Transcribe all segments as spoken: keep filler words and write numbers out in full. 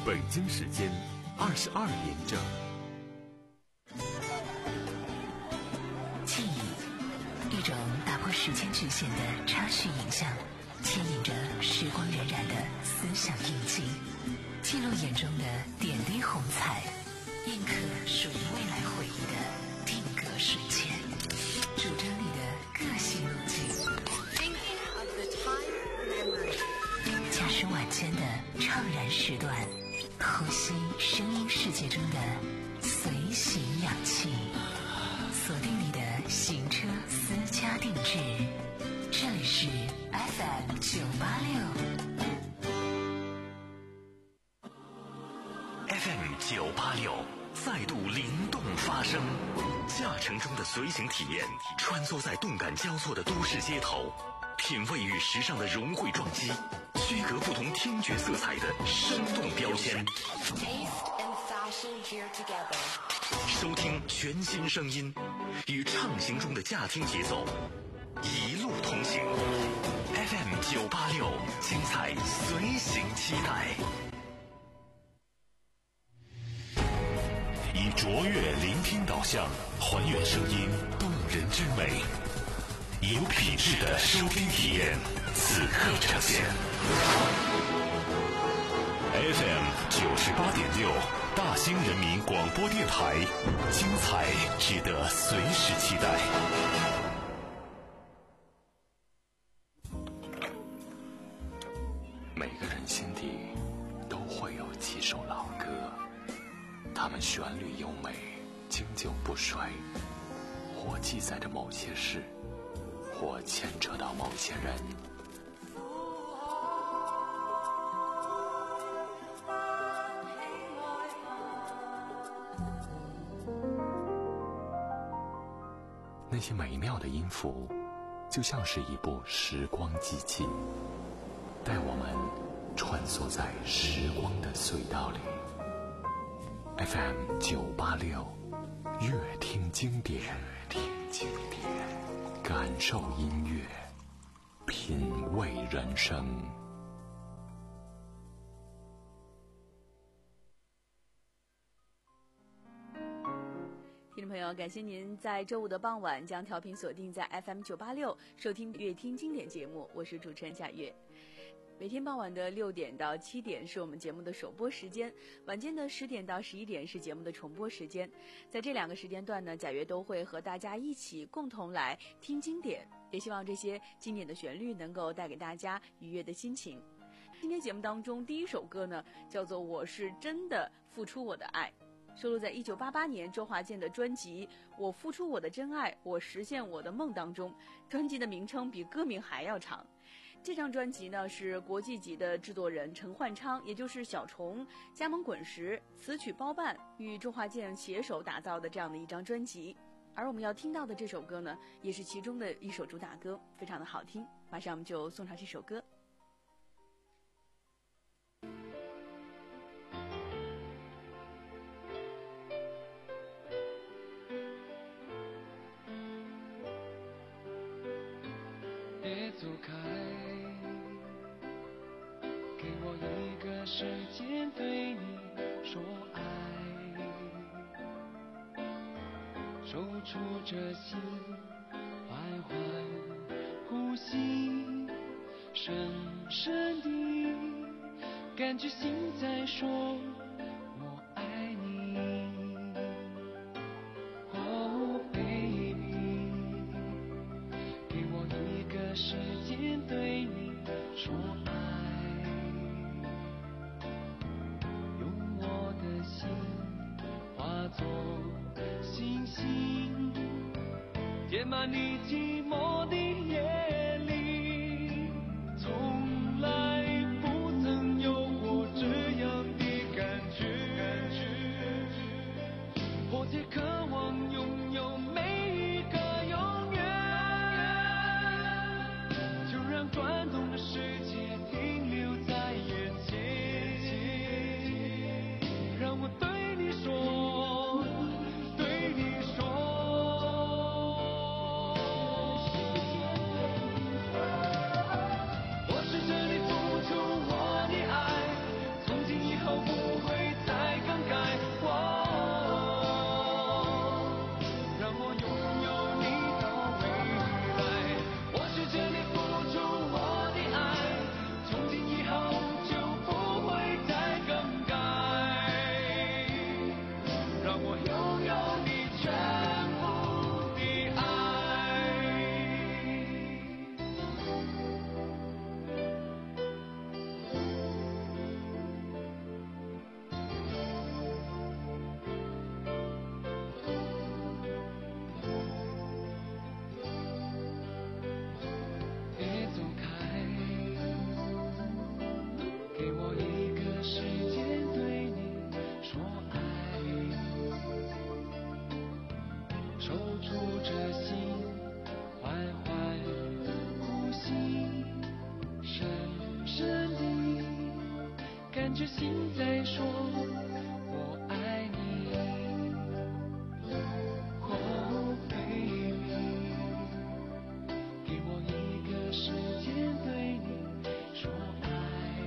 北京时间二十二点整。 记忆，一种打破时间局限的插叙影像，牵引着时光荏苒的思想印记，记录眼中的点滴红彩，印刻属于未来回忆的定格瞬间，主张你的个性路径。驾驶晚间的怅然时段，呼吸声音世界中的随行氧气，锁定你的行车私家定制。这里是 F M 九八六 F M 九八六再度灵动发声，驾乘中的随行体验，穿梭在动感交错的都市街头，品味与时尚的融汇撞击，区隔不同听觉色彩的生动标签，收听全新声音，与畅行中的驾听节奏一路同行。 F M 九八六精彩随行期待，以卓越聆听导向还原声音动人之美，有品质的收听体验此刻呈现。F M 九十八点六大兴人民广播电台，精彩值得随时期待。每个人心底都会有几首老歌，它们旋律优美，经久不衰，或记载着某些事，或牵扯到某些人。那些美妙的音符，就像是一部时光机器，带我们穿梭在时光的隧道里。F M 九八六，乐听经典，乐听经典，感受音乐，品味人生。 听众朋友，感谢您在周五的傍晚将调频锁定在 F M 九八六，收听乐听经典节目，我是主持人贾月。每天傍晚的六点到七点是我们节目的首播时间，晚间的十点到十一点是节目的重播时间。在这两个时间段呢，贾月都会和大家一起共同来听经典，也希望这些经典的旋律能够带给大家愉悦的心情。今天节目当中第一首歌呢，叫做《我是真的付出我的爱》，收录在一九八八年周华健的专辑《我付出我的真爱，我实现我的梦》当中。专辑的名称比歌名还要长。这张专辑呢，是国际级的制作人陈焕昌，也就是小虫加盟滚石，词曲包办，与周华健携手打造的这样的一张专辑。而我们要听到的这首歌呢，也是其中的一首主打歌，非常的好听。马上我们就送上这首歌。 别走开，给我一个时间对你说爱，守住这心，缓缓呼吸，深深地感觉心在说我爱你。哦 baby， 给我一个时间对你说爱，用我的心化作星星，填满你寂寞的夜里，从来不曾有过这样的感觉，迫切渴望拥有每一个永远，就让转动的世界停留在眼前，让我对你说，对你说。 心在说我爱你。Oh baby， 给我一个时间对你说爱，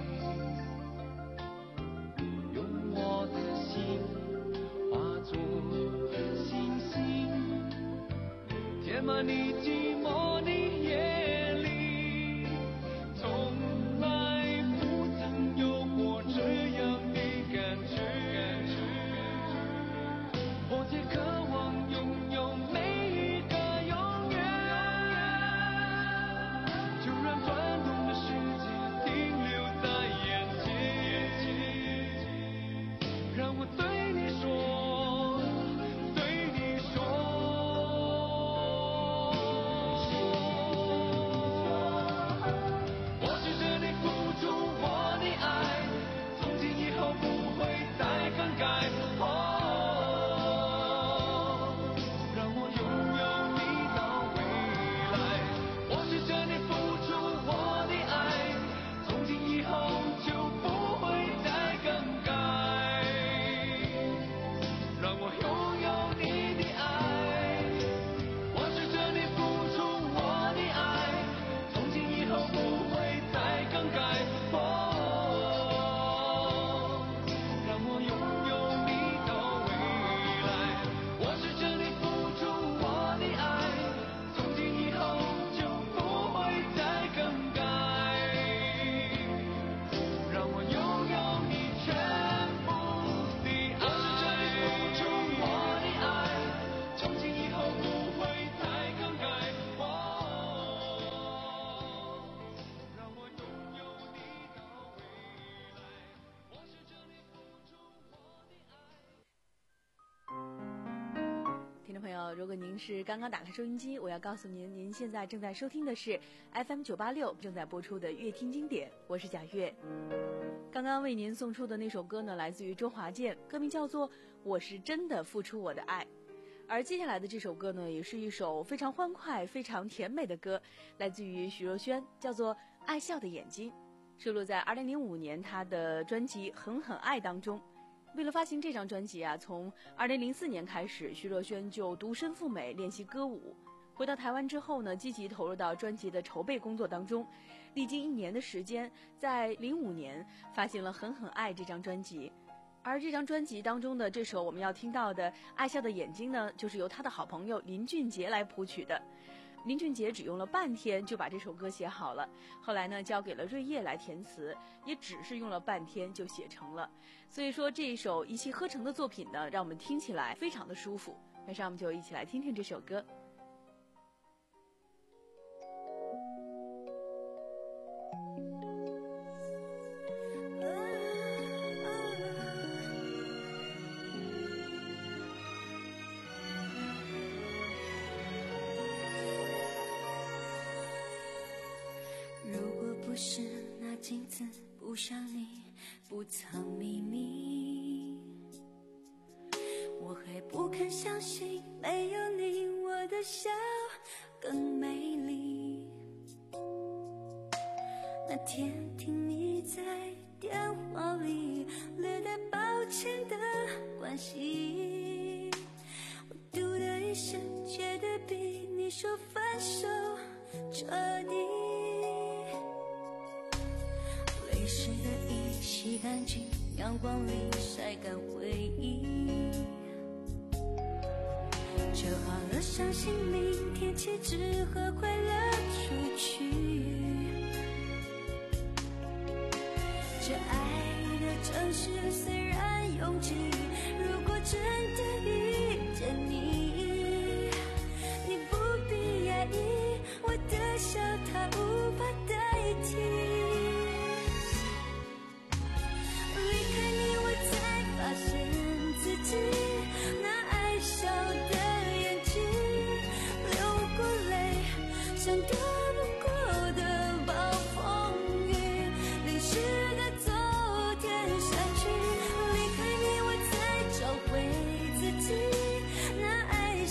用我的心化作星星，填满你寂寞的夜里，从来不曾有过这样的感觉。我也渴望拥有每一个永远，就让转动的世界停留在眼前，让我对你说，对你说。我试着你付出我的爱，从今以后不会再更改。哦，让我拥有你到未来。我试着你付出我的爱，从今以后就不会再更改。让我拥有你的爱。我试着你付出我的爱，从今以后不会再更改。哦，让我拥有你到未来。我试着你付出我的爱，从今以后就不会再更改。让我拥有你全部的爱。我试着你付出我的爱，从今以后不会再更改。哦，让我拥有你到未来。我试着你付出我的爱。 听众朋友，如果您是刚刚打开收音机，我要告诉您，您现在正在收听的是 F M 九八六正在播出的乐听经典，我是贾月。刚刚为您送出的那首歌呢，来自于周华健，歌名叫做《我是真的付出我的爱》。而接下来的这首歌呢，也是一首非常欢快、非常甜美的歌，来自于徐若瑄，叫做《爱笑的眼睛》，收录在二零零五年她的专辑《狠狠爱》当中。为了发行这张专辑啊，从二零零四年开始，徐若瑄就独身赴美练习歌舞。回到台湾之后呢，积极投入到专辑的筹备工作当中，历经一年的时间，在零五年发行了《狠狠爱》这张专辑。而这张专辑当中的这首我们要听到的《爱笑的眼睛》呢，就是由他的好朋友林俊杰来谱曲的。林俊杰只用了半天就把这首歌写好了，后来呢交给了瑞叶来填词，也只是用了半天就写成了。所以说这一首一气呵成的作品呢，让我们听起来非常的舒服。马上我们就一起来听听这首歌。 不是那镜子不像你不藏秘密，我还不肯相信没有你我的笑更美丽。那天听你在电话里略带抱歉的关系，我嘟的一声觉得比你说分手彻底。泪湿的衣洗干净，阳光里晒干回忆，折好了相信明天起只和快乐出去。这爱的城市虽然拥挤，如果真的遇见你，你不必压抑，我的笑它无法代替。发现自己那爱笑的眼睛，流过泪像躲不过的暴风雨，淋湿的昨天散去。离开你我才找回自己那爱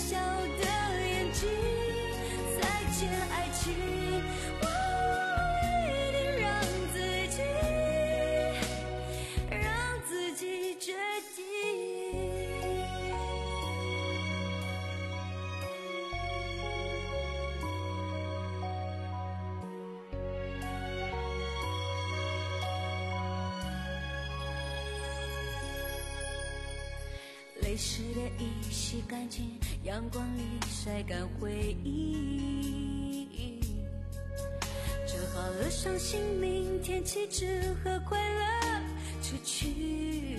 泪湿的衣洗干净，阳光里晒干回忆，折好了伤心，明天起只和快乐出去。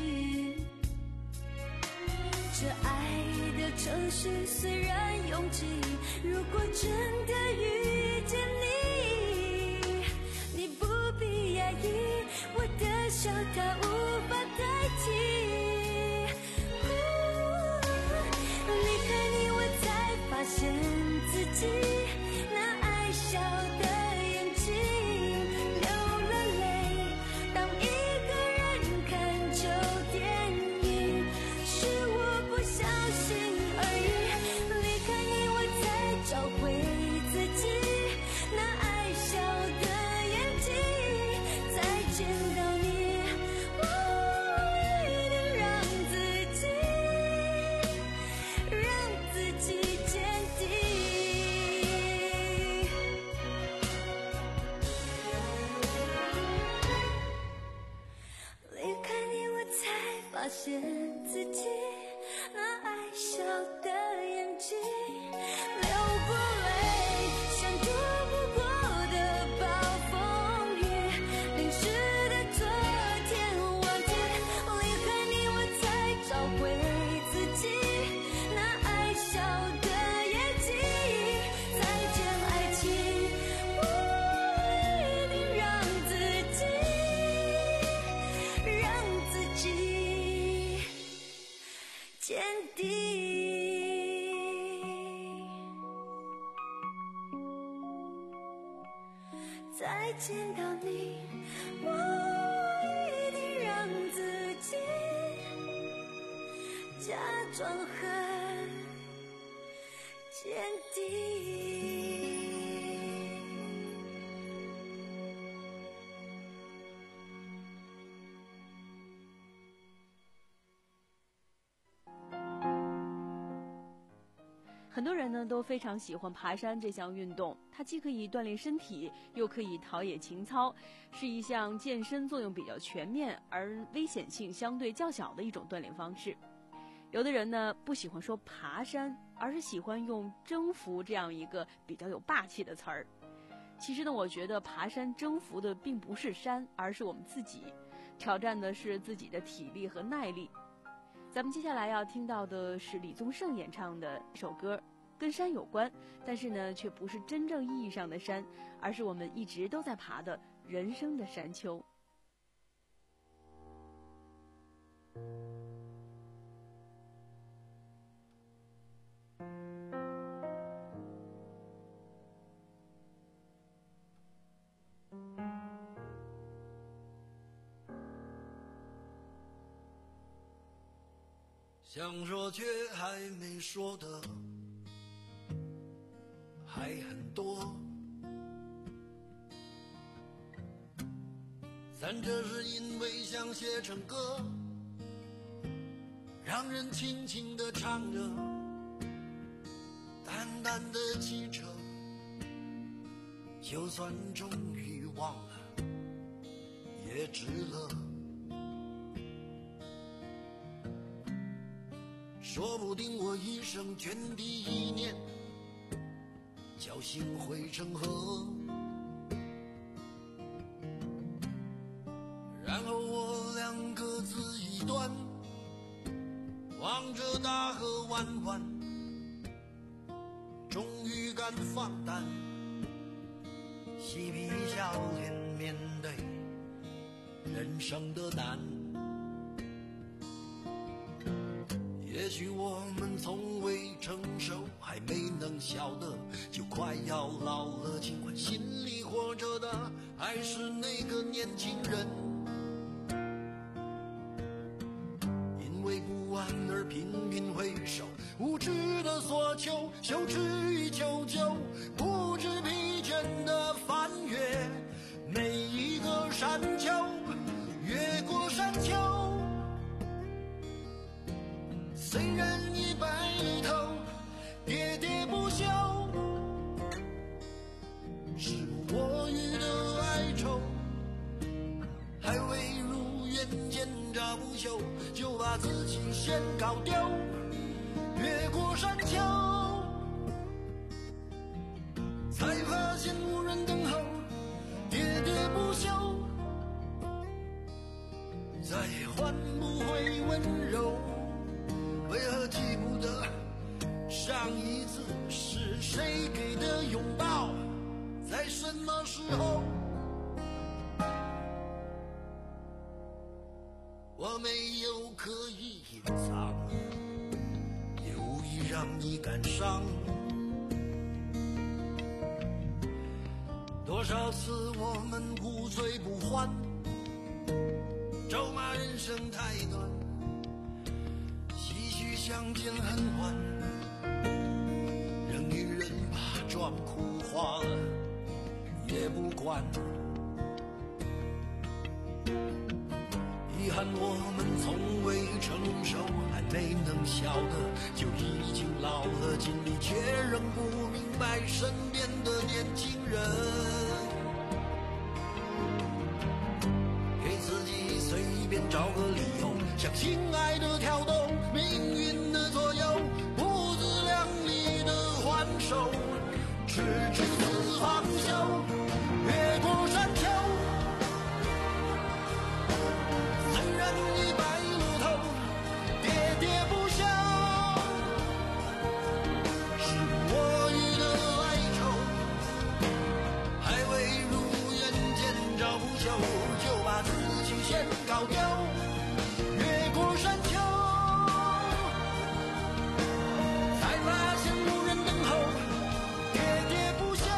这爱的城市虽然拥挤，如果真的遇见你，你不必压抑，我的笑它无法代替。离开你我才发现自己那爱笑的眼睛流了泪，当一个人看旧电影，是我不小心而已。离开你我才找回自己那爱笑的眼睛，再见到你我一定让自己让自己坚定。离开你我才发现自己那爱笑的眼睛流过泪，像躲不过的暴风雨，淋湿的昨天忘记。离开你我才找回自己那爱笑的眼睛，再见爱情，我一定让自己让自己坚定。再见到你，我一定让自己假装很坚定。 很多人呢都非常喜欢爬山这项运动，它既可以锻炼身体，又可以陶冶情操，是一项健身作用比较全面而危险性相对较小的一种锻炼方式。有的人呢不喜欢说爬山，而是喜欢用征服这样一个比较有霸气的词儿。其实呢，我觉得爬山征服的并不是山，而是我们自己，挑战的是自己的体力和耐力。咱们接下来要听到的是李宗盛演唱的一首歌，跟山有关，但是呢却不是真正意义上的山，而是我们一直都在爬的人生的山丘。 想说却还没说的还很多，但这是因为想写成歌，让人轻轻地唱着，淡淡的记着，就算终于忘了也值了。说不定我一生涓滴一念，侥幸汇成河，然后我俩各自一端，望着大河弯弯，终于敢放胆，嬉皮笑脸面对人生的难。也许我们从未成熟，还没能晓得，就快要老了，尽管心里活着的还是那个年轻人。因为不安而频频回首，无知的索求，羞耻与求救，不知疲倦的翻越每一个山丘，越过山丘。虽然已白了头，喋喋不休，时不我予的哀愁，还未如愿见找不休，就把自己先搞掉。越过山丘，才发现无人等候，喋喋不休，再也换不回温柔。为何记不得上一次是谁给的拥抱，在什么时候？我没有刻意隐藏，也无意让你感伤。多少次我们不醉不欢，咒骂人生太短，唏嘘相见恨晚，让女人把妆哭花了也不管。遗憾我们从未成熟，还没能晓得就已经老了，尽力却仍不明白身边的年轻人。给自己随便找个理由，向亲爱的挑逗，命运的左右，不自量力的还手，直至死方休。越过山丘，搞掉，越过山丘，才发现无人等候，喋喋不休，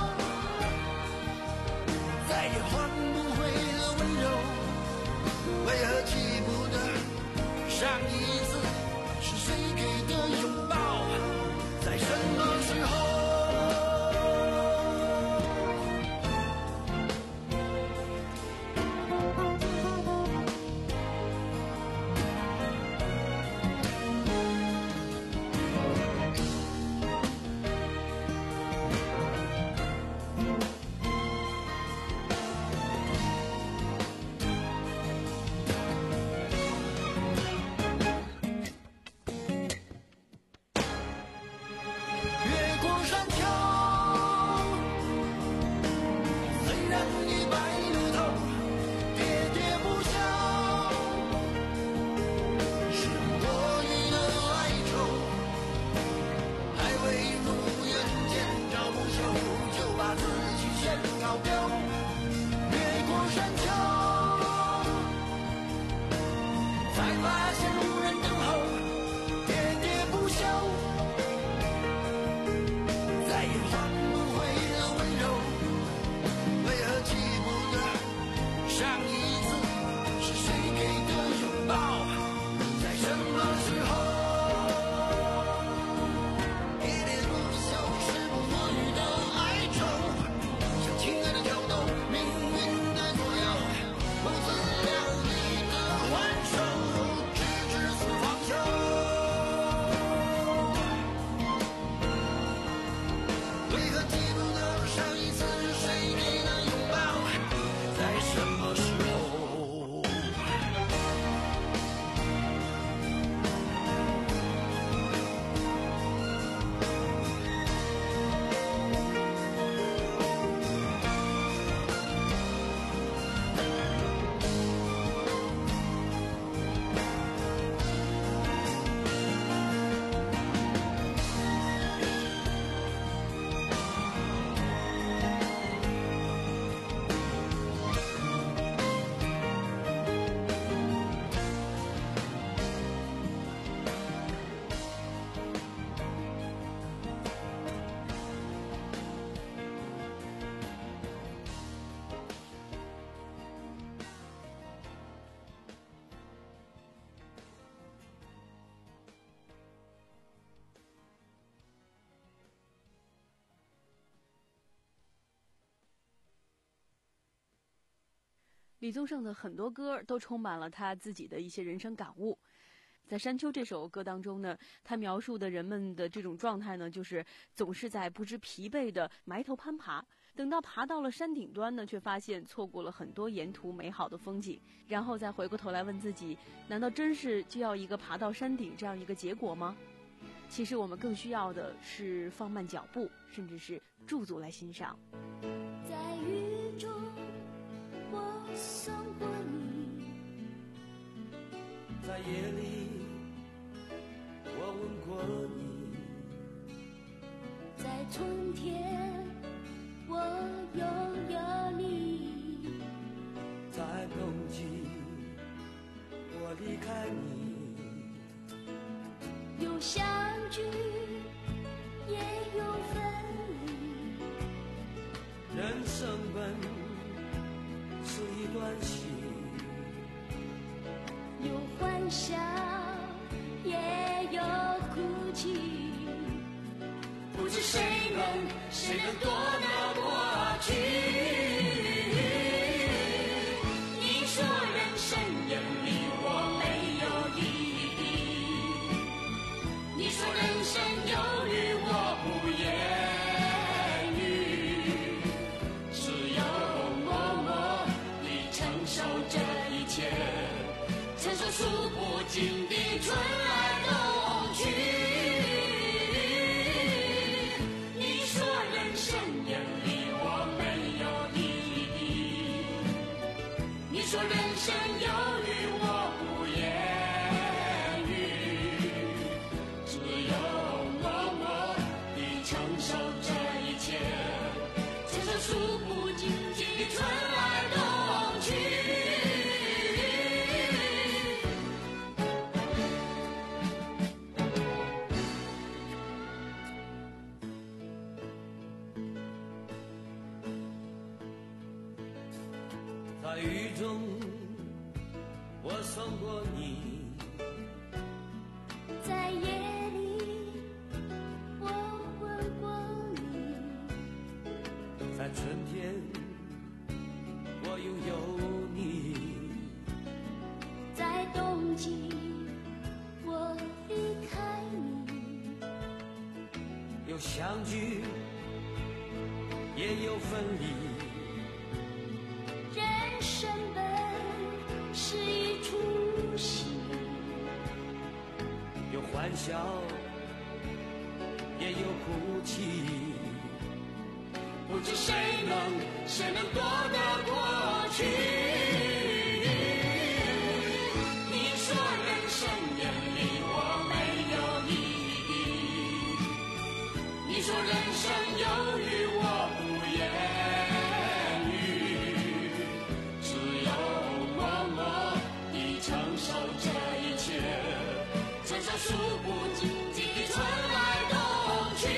再也换不回的温柔。为何记不得上一次是谁给的拥抱，在什么时候？ 李宗盛的很多歌都充满了他自己的一些人生感悟。在《山丘》这首歌当中呢，他描述的人们的这种状态呢，就是总是在不知疲惫的埋头攀爬， 等到爬到了山顶端呢，却发现错过了很多沿途美好的风景，然后再回过头来问自己，难道真是就要一个爬到山顶这样一个结果吗？其实我们更需要的是放慢脚步，甚至是驻足来欣赏。 在雨中我送过你， 在夜里我吻过你， 在春天我拥有你， 在冬季我离开你， 有相聚也有分离， 人生本是一段戏， 有欢笑也有哭泣，不知谁能谁能躲得过去。你说人生眼里我没有意义，你说人生有雨我不言语，只有默默地承受这一切，承受数不尽的春来冬去。你说人生眼里我没有意义，你说人生有雨我不言语，只有默默地承受这一切，承受数不尽的春来冬去。 在雨中我送过你， 在夜里我吻过你， 在春天我拥有你， 在冬季我离开你， 有相聚也有分离， 人生本是一出戏， 有欢笑也有哭泣， 不知谁能谁能躲得过去。你说人生眼里我没有意义，你说人生有雨我不言语，只有默默地承受这一切，承受数不尽的春来冬去。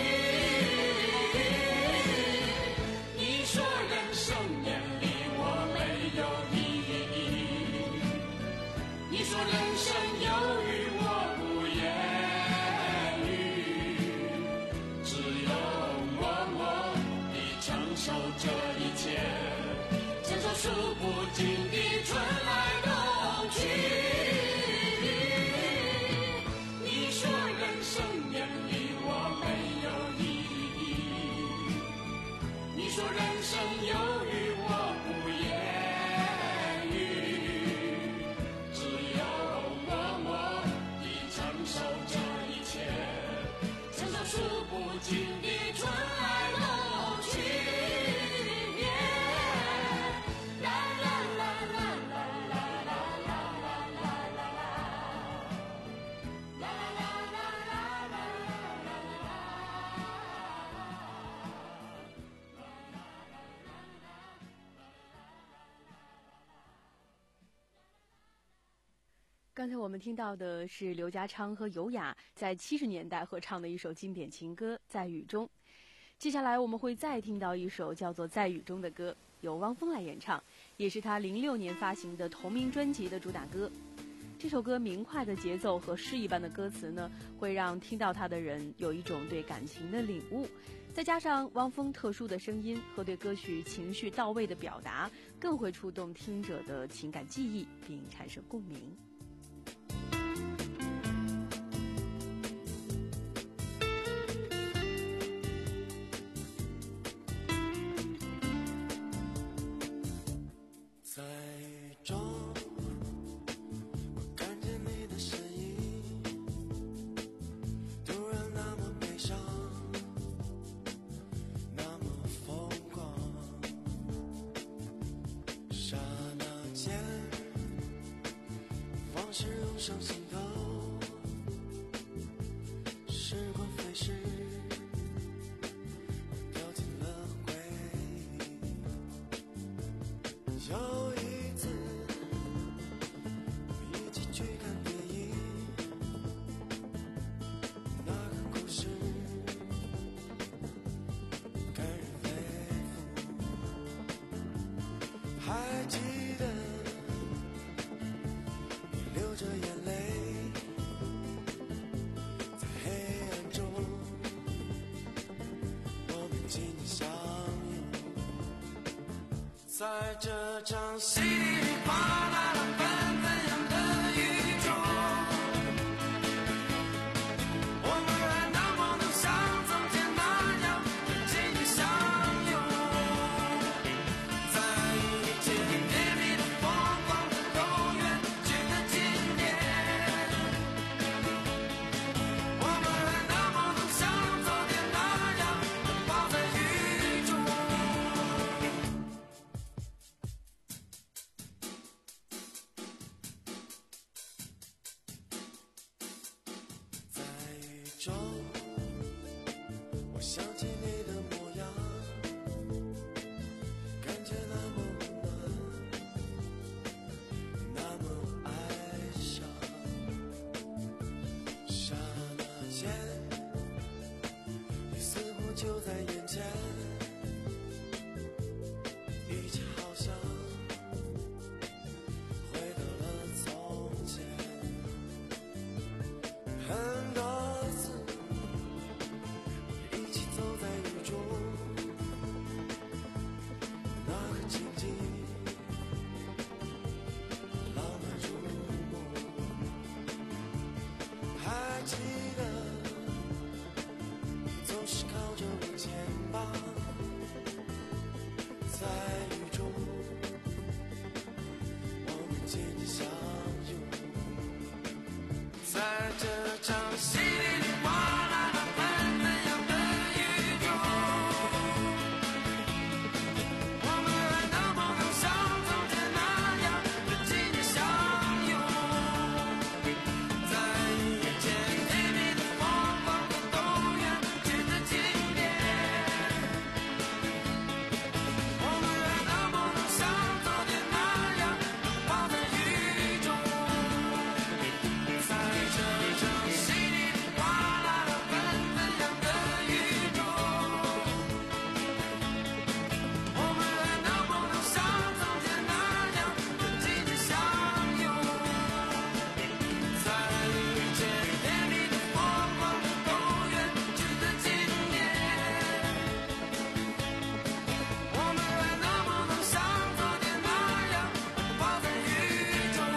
你说人生眼里我没有意义，你说人生有雨我不言语，只有默默地承受这一切，承受数不尽的春来冬去。你说人生眼里我没有意义，你说人生有雨我不言语，只有默默地承受这一切，承受数不尽的春来冬去。啦啦啦啦啦啦啦啦啦啦啦啦，啦啦啦啦啦啦啦啦。 刚才我们听到的是刘家昌和尤雅在七十年代合唱的一首经典情歌《在雨中》。接下来我们会再听到一首叫做《在雨中》的歌，由汪峰来演唱，也是他零六年发行的同名专辑的主打歌。这首歌明快的节奏和诗一般的歌词呢，会让听到它的人有一种对感情的领悟，再加上汪峰特殊的声音和对歌曲情绪到位的表达，更会触动听者的情感记忆并产生共鸣。 往事涌上心头，时光飞逝，掉进了回忆。有一次一起去看电影，那个故事感人肺腑，还记得你流着眼泪，在黑暗中我们紧紧相拥，在这场稀里哗啦啦纷纷扬的雨中，我们还能不能像从前那样紧紧相拥，在遇见甜蜜的疯狂的永远觉得经典，我们还能不能像昨天那样抱在雨中。在雨中，我想起你的模样，感觉那么温暖，那么哀伤。刹那间，你似乎就在眼前，一切好像回到了从前。很多次，我们一起走在雨中，那个情景浪漫如梦。还记得你总是靠着我肩膀，在雨中我们紧紧相拥，在这场稀里哗啦啦纷纷扬的雨中，我们还能不能像从前那样紧紧相拥，在遇见甜蜜的疯狂的永远觉得经典，我们还能不能像昨天那样抱在雨中，在这场稀里哗啦啦纷纷扬的雨中，我们还能不能像从前那样紧紧相拥，在遇见甜蜜的疯狂的永远觉得经典，我们还能不能像昨天那样抱在雨中。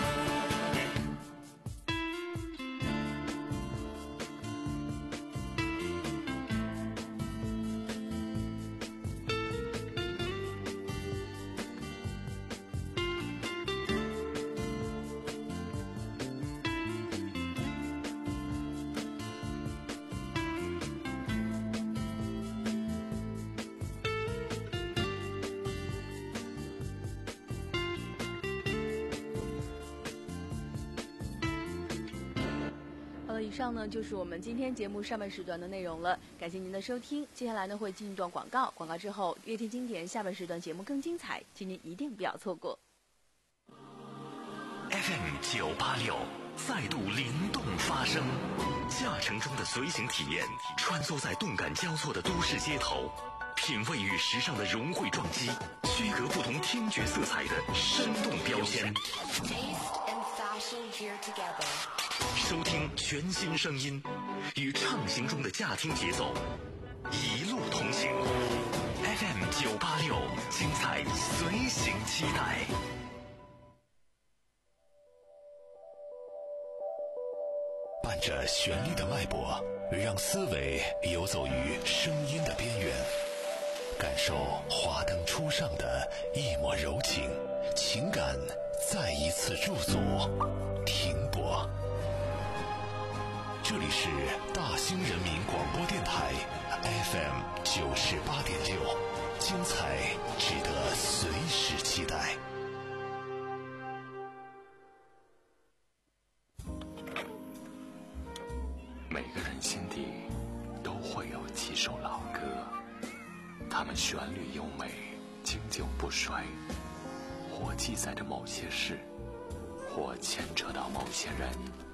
好了，以上呢就是我们今天节目上半时段的内容了，感谢您的收听。接下来呢会进一段广告，广告之后乐听经典下半时段节目更精彩，请您一定不要错过。 F M 九八六再度灵动发声，驾乘中的随行体验，穿梭在动感交错的都市街头，品味与时尚的融汇撞击，区隔不同听觉色彩的生动标签。收听全新声音，与畅行中的驾听节奏，一路同行。F M 九八六，精彩随行期待。伴着旋律的脉搏，让思维游走于声音的边缘，感受华灯初上的一抹柔情，情感再一次驻足停泊。这里是大兴人民广播电台 F M 九十八点六，精彩值得随时期待。 人心底都会有几首老歌，它们旋律优美，经久不衰，或记载着某些事，或牵扯到某些人。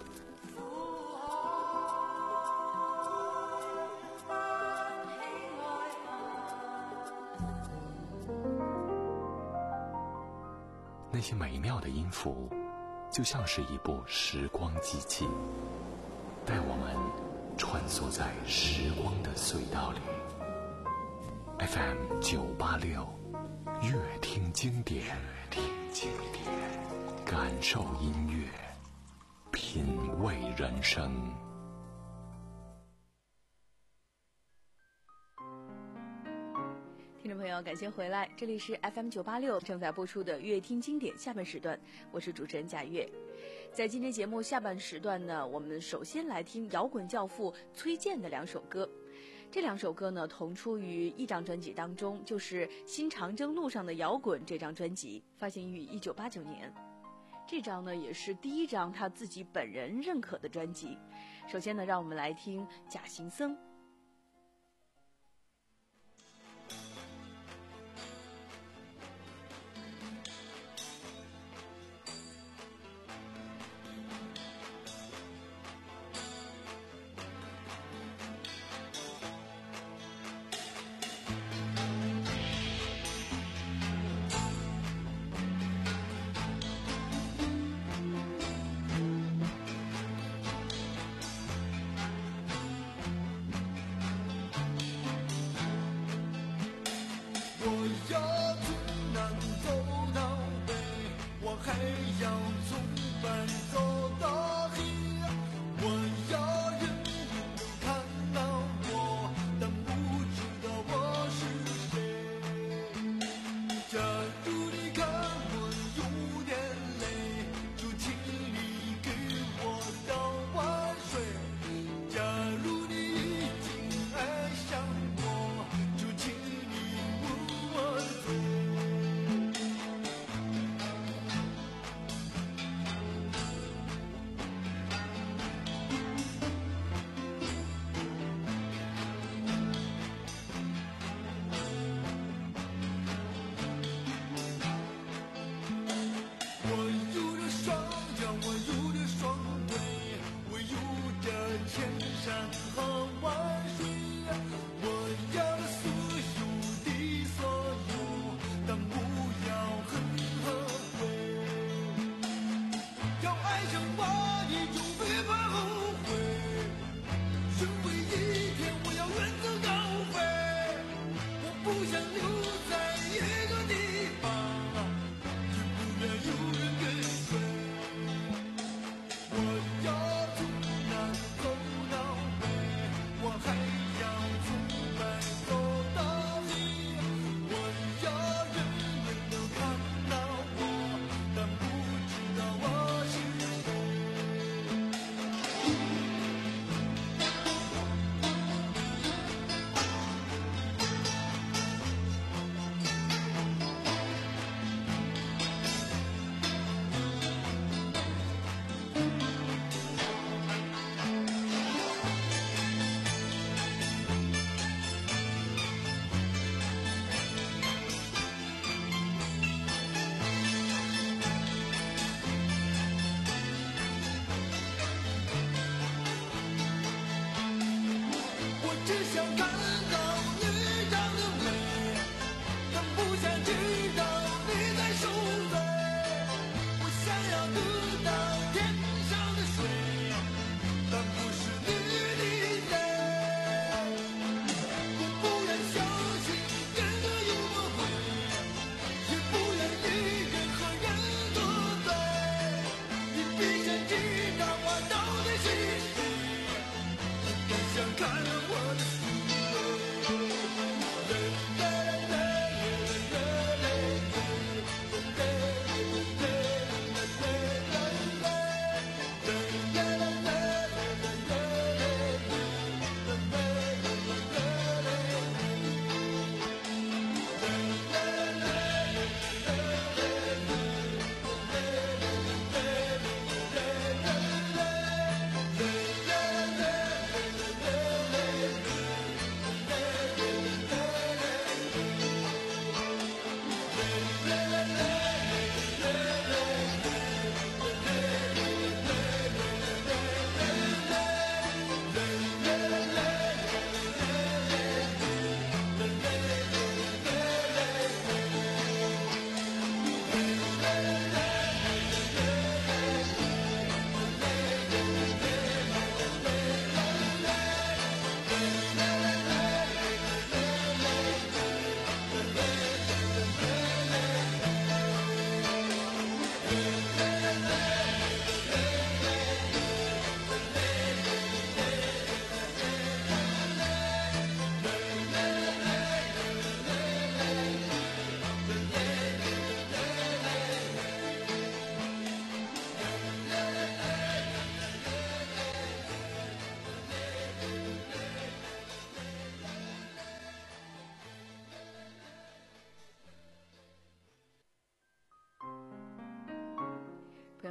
那些美妙的音符就像是一部时光机器，带我们穿梭在时光的隧道里。 F M 九八六，乐听经典，乐听经典，感受音乐，品味人生。 听众朋友，感谢回来，这里是 F M 九八六正在播出的乐听经典下半时段，我是主持人贾月。在今天节目下半时段呢，我们首先来听摇滚教父崔健的两首歌。这两首歌呢，同出于一张专辑当中，就是《新长征路上的摇滚》这张专辑，发行于一九八九年。这张呢，也是第一张他自己本人认可的专辑。首先呢，让我们来听《假行僧》。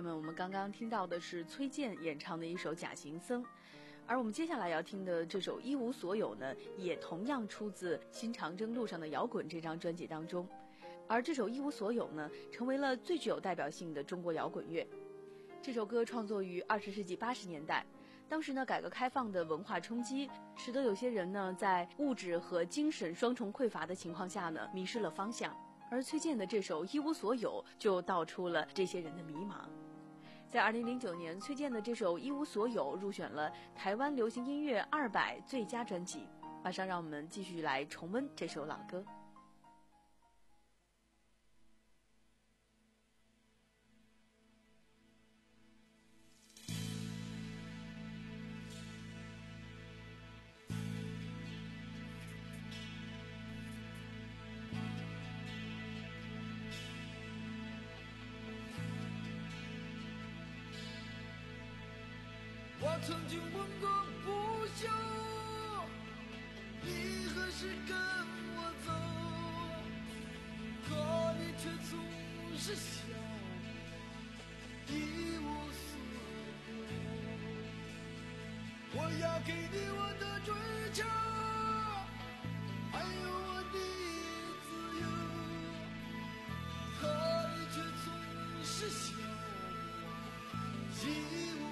们，我们刚刚听到的是崔健演唱的一首《假行僧》，而我们接下来要听的这首《一无所有》呢，也同样出自《新长征路上的摇滚》这张专辑当中。而这首《一无所有》呢，成为了最具有代表性的中国摇滚乐。这首歌创作于二十世纪八十年代，当时呢，改革开放的文化冲击，使得有些人呢，在物质和精神双重匮乏的情况下呢，迷失了方向。而崔健的这首《一无所有》就道出了这些人的迷茫。在二零零九年，崔健的这首《一无所有》入选了台湾流行音乐二百最佳专辑。马上让我们继续来重温这首老歌。 我曾经问过不休，你何时跟我走？可你却总是笑我一无所有。我要给你我的追求，还有我的自由，可你却总是笑我一无所有。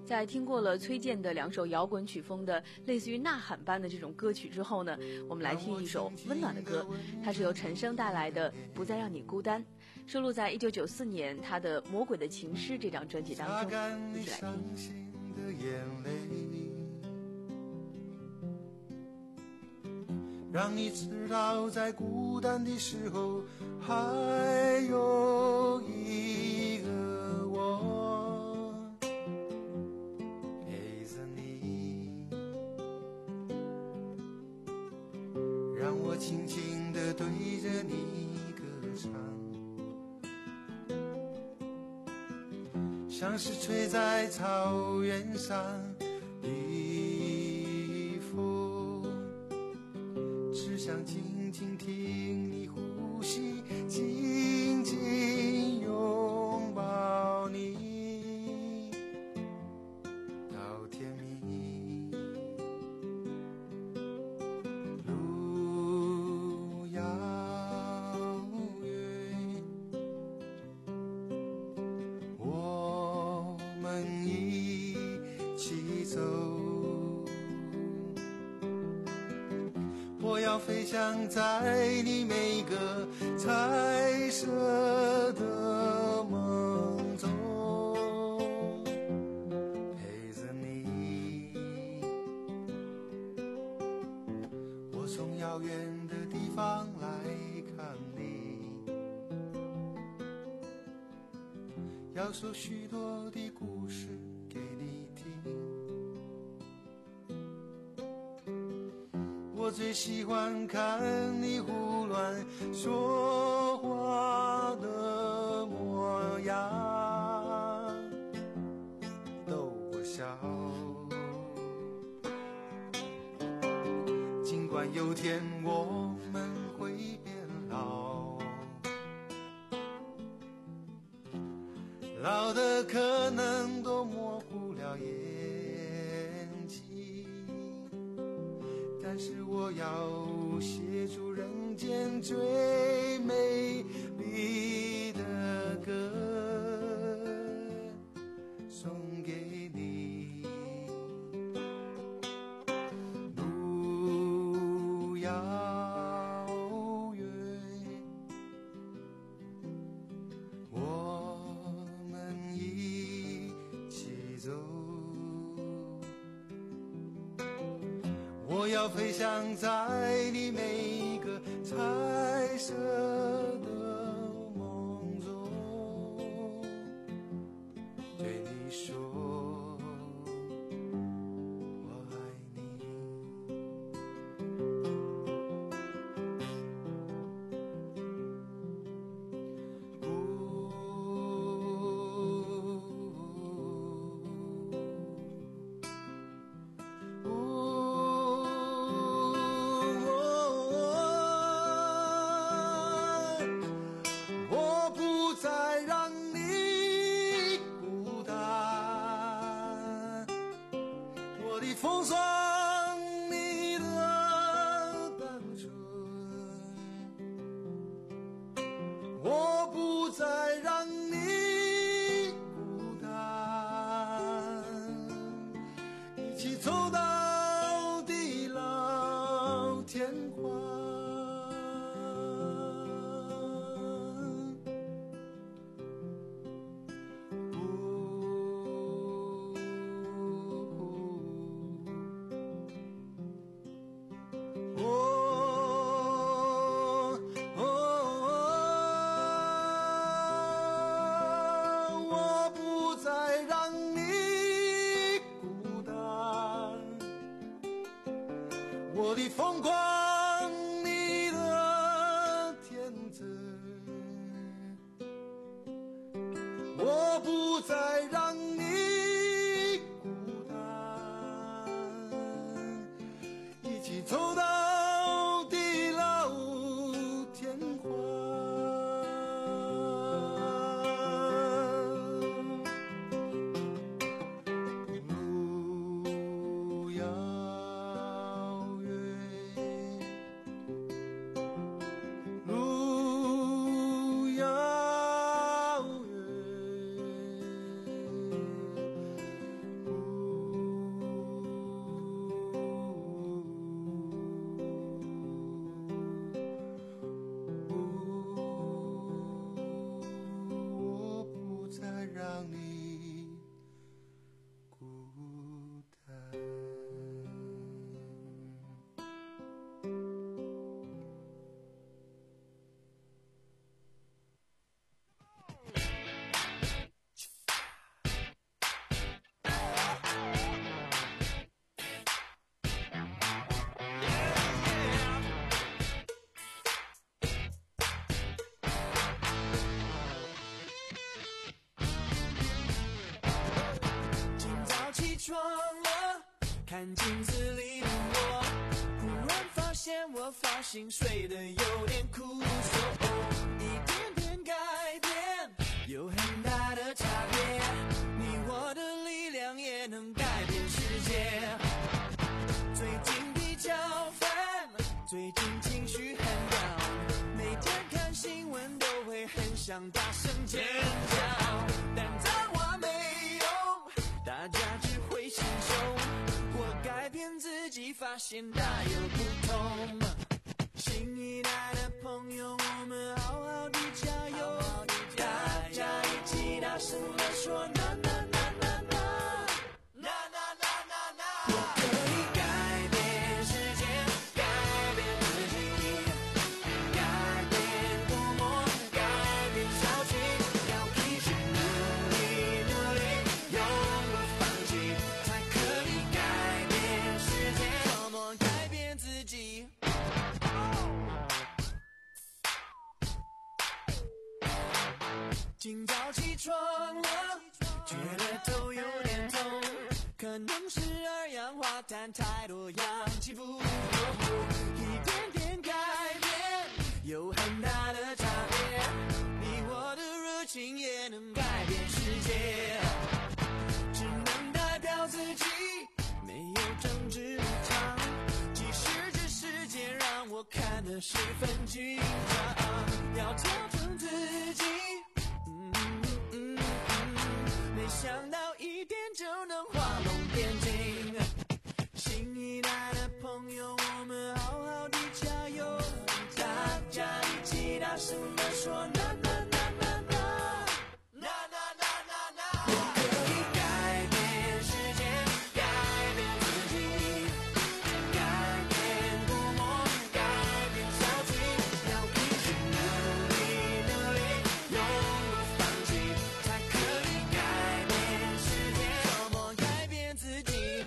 在听过了崔健的两首摇滚曲风的类似于呐喊般的这种歌曲之后呢，我们来听一首温暖的歌，它是由陈升带来的《不再让你孤单》，收录在一九九四年他的《魔鬼的情诗》这张专辑当中，一起来听。 让你知道在孤单的时候还有一个我陪着你，让我轻轻地对着你歌唱，像是吹在草原上想静静听你呼吸，紧紧拥抱你到天明。路遥远，我们一起走，我要飞翔在你每个彩色的梦中，陪着你。我从遥远的地方来看你，要说许多的故事给你听。我最喜欢看你胡乱说话的模样，逗我笑。尽管有天我们会变老，老的可能都模糊了眼睛，但是我要写出人间最美丽的歌送给你。路遥远，我们一起走，我要飞翔在你每个彩色的梦中，对你说我爱你。我不再让你孤单，我的风霜，你的单纯，我不再让你孤单，一起走到地老天荒。我的疯狂，你的天真，我不再让你孤单，一起走到地老天荒。路遥路遥远， 看镜子里的我，忽然发现我发型睡得有点枯瘦，一点点改变有很大的差别，你我的力量也能改变世界。最近比较烦，最近情绪很 down， 每天看新闻都会很想大声尖叫，但脏话没用，大家只会心胸。我改变自己，发现大有不同。新一代的朋友，我们好好的加油，大家一起大声地说那那那那那那那那那那。我可以改变世界，改变自己，改变多么，改变小气，要一直努力努力，永不放弃，才可以改变世界，多么改变自己。今早起床了，觉得头有点痛，可能是二氧化碳太多，氧气不够，一点点改变有很大的差别，你我的热情也能改变世界，只能代表自己，没有政治立场，即使这世界让我看得十分紧张，要调整自己，没想到一点就能画龙点睛，新一代的朋友，我们好好的加油，大家一起大声地说那那那那那那那那那那。我可以改变世界，改变自己，改变多么，改变小气，要一直努力努力，永不放弃，才可以改变世界，多么改变自己。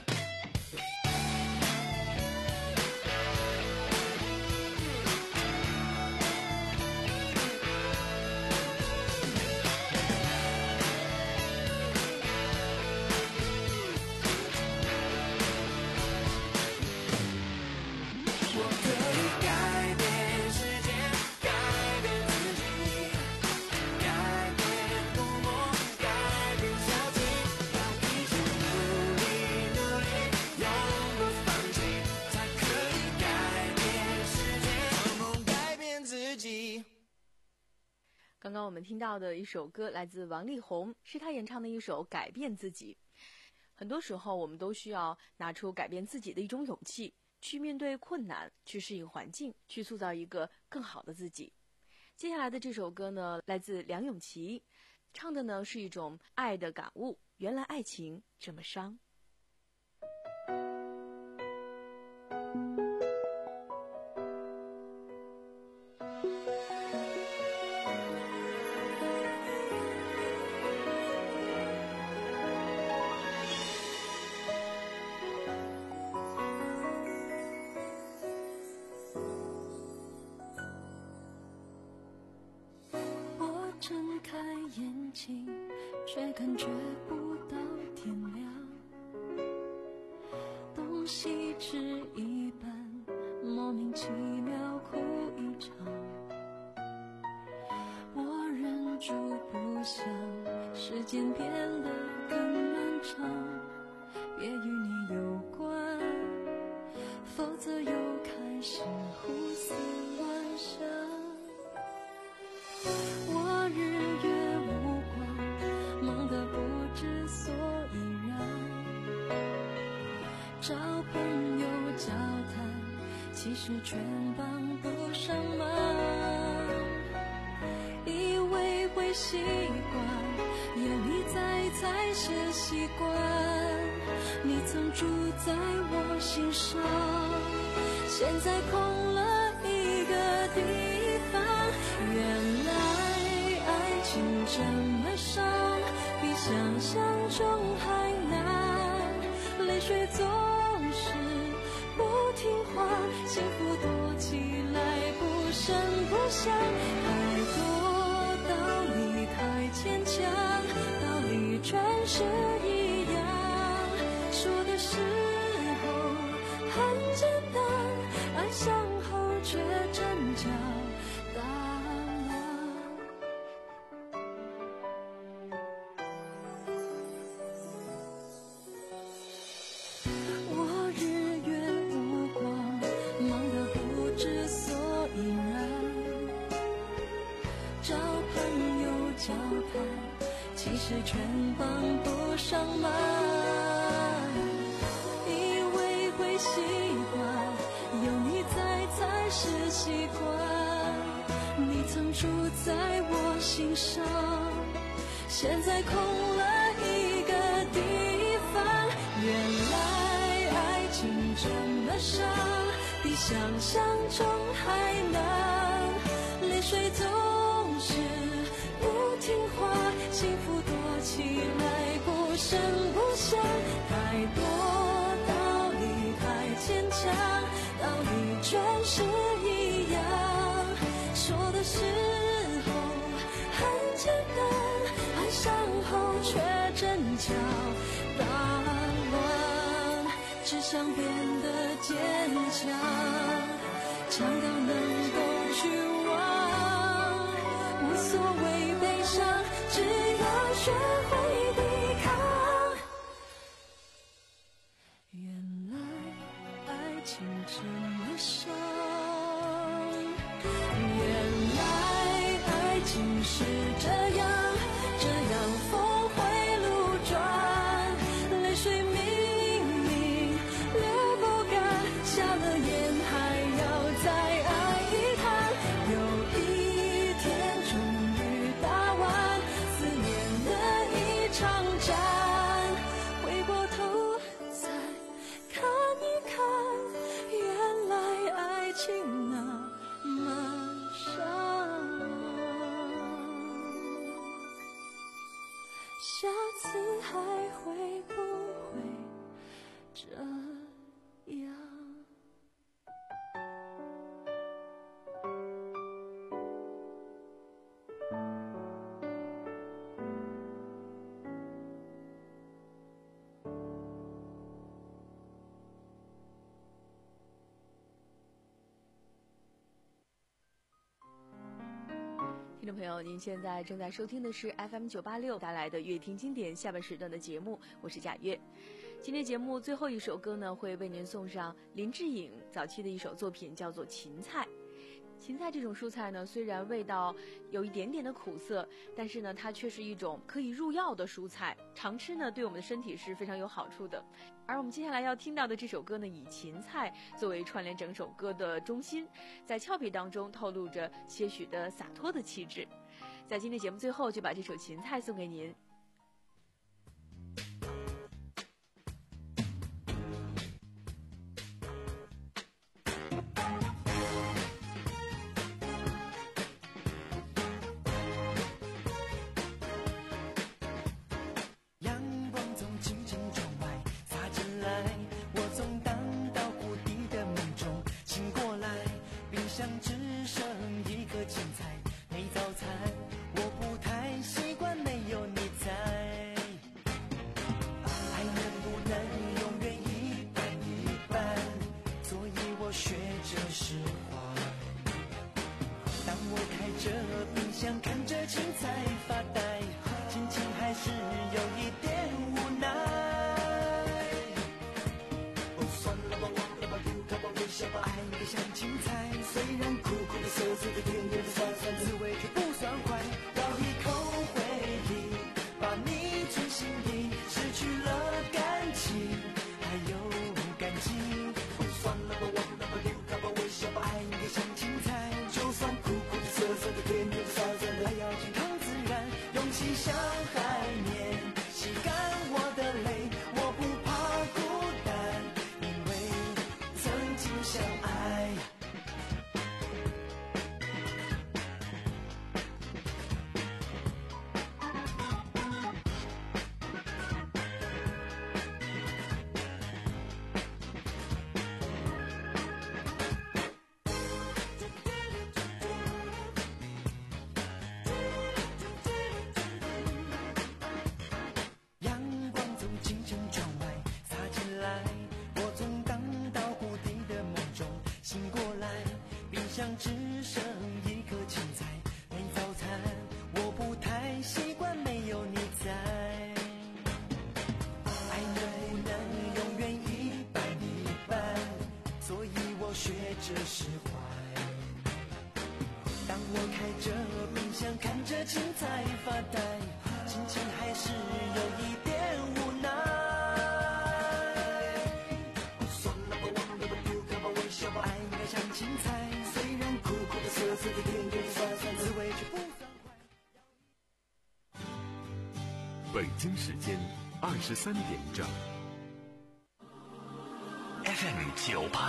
我可以改变世界，改变自己，改变多么，改变小气，要一直努力努力，永不放弃，才可以改变世界，做梦改变自己。 刚刚我们听到的一首歌来自王力宏，是他演唱的一首《改变自己》。很多时候我们都需要拿出改变自己的一种勇气，去面对困难，去适应环境，去塑造一个更好的自己。接下来的这首歌呢，来自梁咏琪，唱的呢是一种爱的感悟，原来爱情这么伤。 我睁开眼睛，却感觉不到天亮，东西吃一半，莫名其妙哭一场，我忍住不想时间变得更漫长，别与你有关，否则又开始胡思乱想。我日月无光，忙得不知所以然，找朋友交谈，其实全帮不上忙，以为会习惯，有你在才是习惯，你曾住在我心上，现在空了一个地方，原来爱情这么伤，比想象中还难，泪水总是不听话，幸福躲起来不声不响，太多道理太牵强，道理全是一样，说的时候跑，其实全帮不上忙。以为会习惯，有你在才是习惯。你曾住在我心上，现在空了一个地方。原来爱情这么伤，比想象中还难。泪水总是不听话，幸福躲起来不声不响。太多道理太牵强，道理全是一样。说的时候很简单，爱上后却真假大乱。只想变得坚强，强到能够去忘。无所谓悲伤，只要学会抵抗。原来爱情这么伤，原来爱情是这样，这样峰回路转。泪水明明流不干，下了眼还要再爱一趟。有一天终于打完思念的一场战，回过头再看一看，原来爱情那么伤。下次还会不会这样？ 听众朋友，您现在正在收听的是 F M 九八六带来的乐听经典下半时段的节目，我是贾月。今天节目最后一首歌呢，会为您送上林志颖早期的一首作品，叫做《芹菜》。芹菜这种蔬菜呢，虽然味道有一点点的苦涩，但是呢，它却是一种可以入药的蔬菜，常吃呢对我们的身体是非常有好处的。而我们接下来要听到的这首歌呢，以芹菜作为串联整首歌的中心，在俏皮当中透露着些许的洒脱的气质。在今天节目最后，就把这首《芹菜》送给您。 像只剩一颗青菜没早餐，我不太习惯没有你在。爱能不能永远一半一半，所以我学着释怀。当我开着冰箱看着青菜发呆， 北京时间二十三点整。 F M 九八